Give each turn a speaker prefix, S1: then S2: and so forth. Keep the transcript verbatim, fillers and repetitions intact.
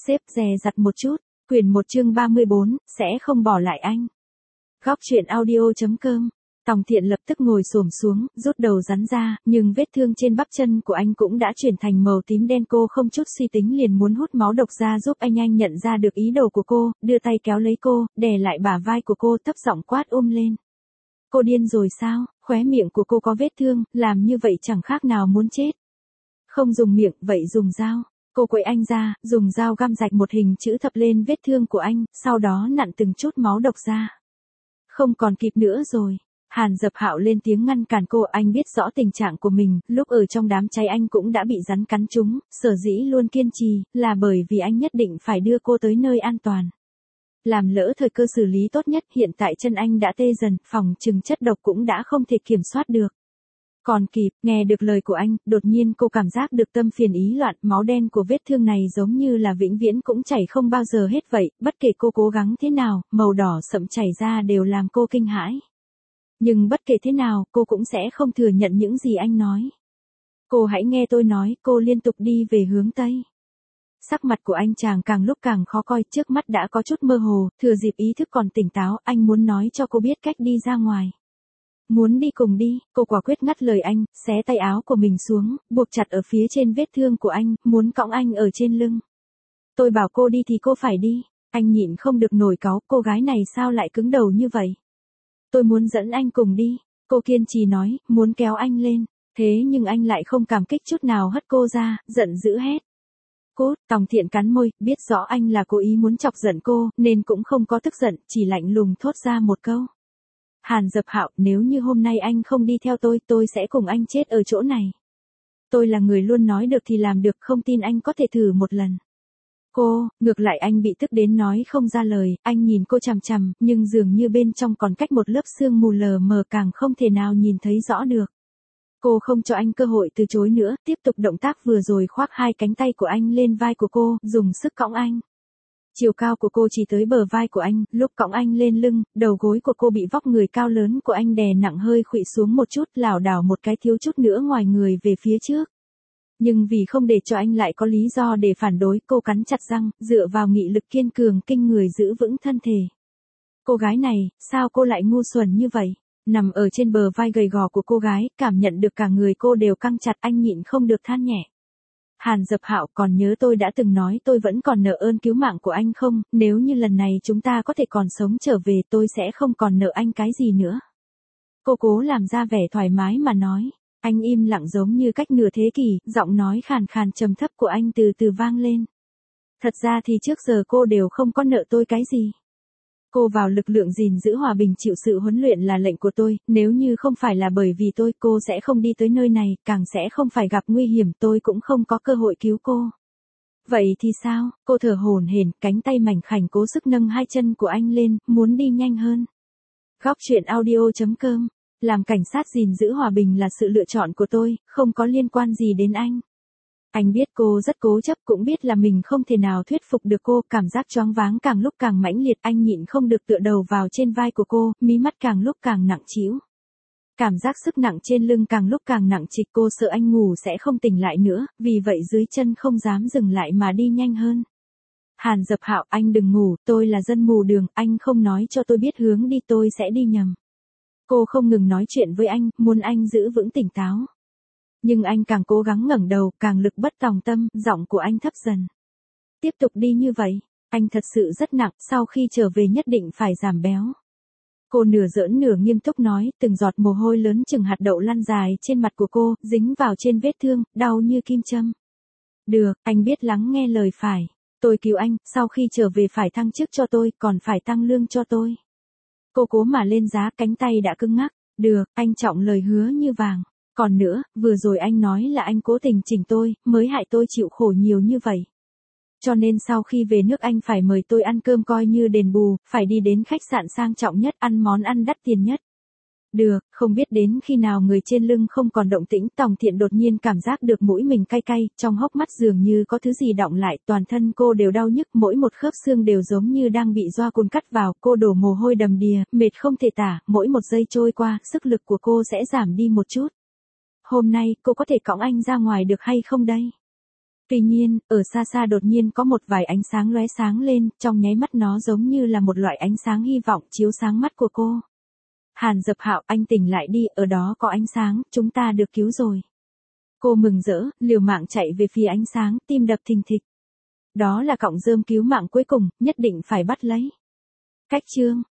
S1: xếp dè dặt một chút. Quyển một chương ba mươi bốn, sẽ không bỏ lại anh. Góc truyện audio.com. Tòng Thiện lập tức ngồi xổm xuống, rút đầu rắn ra, nhưng vết thương trên bắp chân của anh cũng đã chuyển thành màu tím đen. Cô không chút suy tính liền muốn hút máu độc ra giúp anh. Anh nhận ra được ý đồ của cô, đưa tay kéo lấy cô, đè lại bả vai của cô, thấp giọng quát ôm lên. Cô điên rồi sao? Khóe miệng của cô có vết thương, làm như vậy chẳng khác nào muốn chết. Không dùng miệng, vậy dùng dao. Cô quậy anh ra, dùng dao găm rạch một hình chữ thập lên vết thương của anh, sau đó nặn từng chút máu độc ra. Không còn kịp nữa rồi. Hàn Dập Hạo lên tiếng ngăn cản cô. Anh biết rõ tình trạng của mình, lúc ở trong đám cháy anh cũng đã bị rắn cắn trúng, sở dĩ luôn kiên trì, là bởi vì anh nhất định phải đưa cô tới nơi an toàn. Làm lỡ thời cơ xử lý tốt nhất, hiện tại chân anh đã tê dần, phòng chừng chất độc cũng đã không thể kiểm soát được. Còn kịp, nghe được lời của anh, đột nhiên cô cảm giác được tâm phiền ý loạn, máu đen của vết thương này giống như là vĩnh viễn cũng chảy không bao giờ hết vậy, bất kể cô cố gắng thế nào, màu đỏ sậm chảy ra đều làm cô kinh hãi. Nhưng bất kể thế nào, cô cũng sẽ không thừa nhận những gì anh nói. Cô hãy nghe tôi nói, cô liên tục đi về hướng Tây. Sắc mặt của anh chàng càng lúc càng khó coi, trước mắt đã có chút mơ hồ, thừa dịp ý thức còn tỉnh táo, anh muốn nói cho cô biết cách đi ra ngoài. Muốn đi cùng đi, cô quả quyết ngắt lời anh, xé tay áo của mình xuống, buộc chặt ở phía trên vết thương của anh, muốn cõng anh ở trên lưng. Tôi bảo cô đi thì cô phải đi, anh nhịn không được nổi cáu, cô gái này sao lại cứng đầu như vậy. Tôi muốn dẫn anh cùng đi, cô kiên trì nói, muốn kéo anh lên, thế nhưng anh lại không cảm kích chút nào hất cô ra, giận dữ hét. Cốt, Tòng Thiện cắn môi, biết rõ anh là cố ý muốn chọc giận cô, nên cũng không có tức giận, chỉ lạnh lùng thốt ra một câu. Hàn Dập Hạo, nếu như hôm nay anh không đi theo tôi, tôi sẽ cùng anh chết ở chỗ này. Tôi là người luôn nói được thì làm được, không tin anh có thể thử một lần. Cô, ngược lại anh bị tức đến nói không ra lời, anh nhìn cô chằm chằm, nhưng dường như bên trong còn cách một lớp sương mù lờ mờ càng không thể nào nhìn thấy rõ được. Cô không cho anh cơ hội từ chối nữa, tiếp tục động tác vừa rồi, khoác hai cánh tay của anh lên vai của cô, dùng sức cõng anh. Chiều cao của cô chỉ tới bờ vai của anh, lúc cõng anh lên lưng, đầu gối của cô bị vóc người cao lớn của anh đè nặng hơi khuỵu xuống một chút, lảo đảo một cái thiếu chút nữa ngoài người về phía trước. Nhưng vì không để cho anh lại có lý do để phản đối, cô cắn chặt răng, dựa vào nghị lực kiên cường kinh người giữ vững thân thể. Cô gái này, sao cô lại ngu xuẩn như vậy? Nằm ở trên bờ vai gầy gò của cô gái, cảm nhận được cả người cô đều căng chặt, anh nhịn không được than nhẹ. Hàn Dập Hạo, còn nhớ tôi đã từng nói tôi vẫn còn nợ ơn cứu mạng của anh không? Nếu như lần này chúng ta có thể còn sống trở về, tôi sẽ không còn nợ anh cái gì nữa. Cô cố làm ra vẻ thoải mái mà nói. Anh im lặng giống như cách nửa thế kỷ, giọng nói khàn khàn trầm thấp của anh từ từ vang lên. Thật ra thì trước giờ cô đều không có nợ tôi cái gì. Cô vào lực lượng gìn giữ hòa bình chịu sự huấn luyện là lệnh của tôi, nếu như không phải là bởi vì tôi, cô sẽ không đi tới nơi này, càng sẽ không phải gặp nguy hiểm, tôi cũng không có cơ hội cứu cô. Vậy thì sao? Cô thở hổn hển, cánh tay mảnh khảnh cố sức nâng hai chân của anh lên, muốn đi nhanh hơn. Góc truyện audio.com. Làm cảnh sát gìn giữ hòa bình là sự lựa chọn của tôi, không có liên quan gì đến anh. Anh biết cô rất cố chấp, cũng biết là mình không thể nào thuyết phục được cô, cảm giác choáng váng càng lúc càng mãnh liệt, anh nhịn không được tựa đầu vào trên vai của cô, mí mắt càng lúc càng nặng trĩu. Cảm giác sức nặng trên lưng càng lúc càng nặng trịch, cô sợ anh ngủ sẽ không tỉnh lại nữa, vì vậy dưới chân không dám dừng lại mà đi nhanh hơn. Hàn Dập Hạo, anh đừng ngủ, tôi là dân mù đường, anh không nói cho tôi biết hướng đi tôi sẽ đi nhầm. Cô không ngừng nói chuyện với anh, muốn anh giữ vững tỉnh táo. Nhưng anh càng cố gắng ngẩng đầu, càng lực bất tòng tâm, giọng của anh thấp dần. Tiếp tục đi như vậy, anh thật sự rất nặng, sau khi trở về nhất định phải giảm béo. Cô nửa giỡn nửa nghiêm túc nói, từng giọt mồ hôi lớn chừng hạt đậu lăn dài trên mặt của cô, dính vào trên vết thương, đau như kim châm. Được, anh biết lắng nghe lời phải. Tôi cứu anh, sau khi trở về phải thăng chức cho tôi, còn phải tăng lương cho tôi. Cô cố mà lên giá, cánh tay đã cứng ngắc. Được, anh trọng lời hứa như vàng. Còn nữa, vừa rồi anh nói là anh cố tình chỉnh tôi, mới hại tôi chịu khổ nhiều như vậy. Cho nên sau khi về nước anh phải mời tôi ăn cơm coi như đền bù, phải đi đến khách sạn sang trọng nhất, ăn món ăn đắt tiền nhất. Được, không biết đến khi nào người trên lưng không còn động tĩnh, Tòng Thiện đột nhiên cảm giác được mũi mình cay cay, trong hốc mắt dường như có thứ gì đọng lại, toàn thân cô đều đau nhức, mỗi một khớp xương đều giống như đang bị doa côn cắt vào, cô đổ mồ hôi đầm đìa, mệt không thể tả, mỗi một giây trôi qua, sức lực của cô sẽ giảm đi một chút. Hôm nay, cô có thể cõng anh ra ngoài được hay không đây? Tuy nhiên, ở xa xa đột nhiên có một vài ánh sáng lóe sáng lên, trong nháy mắt nó giống như là một loại ánh sáng hy vọng chiếu sáng mắt của cô. Hàn Dập Hạo, anh tỉnh lại đi, ở đó có ánh sáng, chúng ta được cứu rồi. Cô mừng rỡ, liều mạng chạy về phía ánh sáng, tim đập thình thịch. Đó là cọng rơm cứu mạng cuối cùng, nhất định phải bắt lấy. Cách chương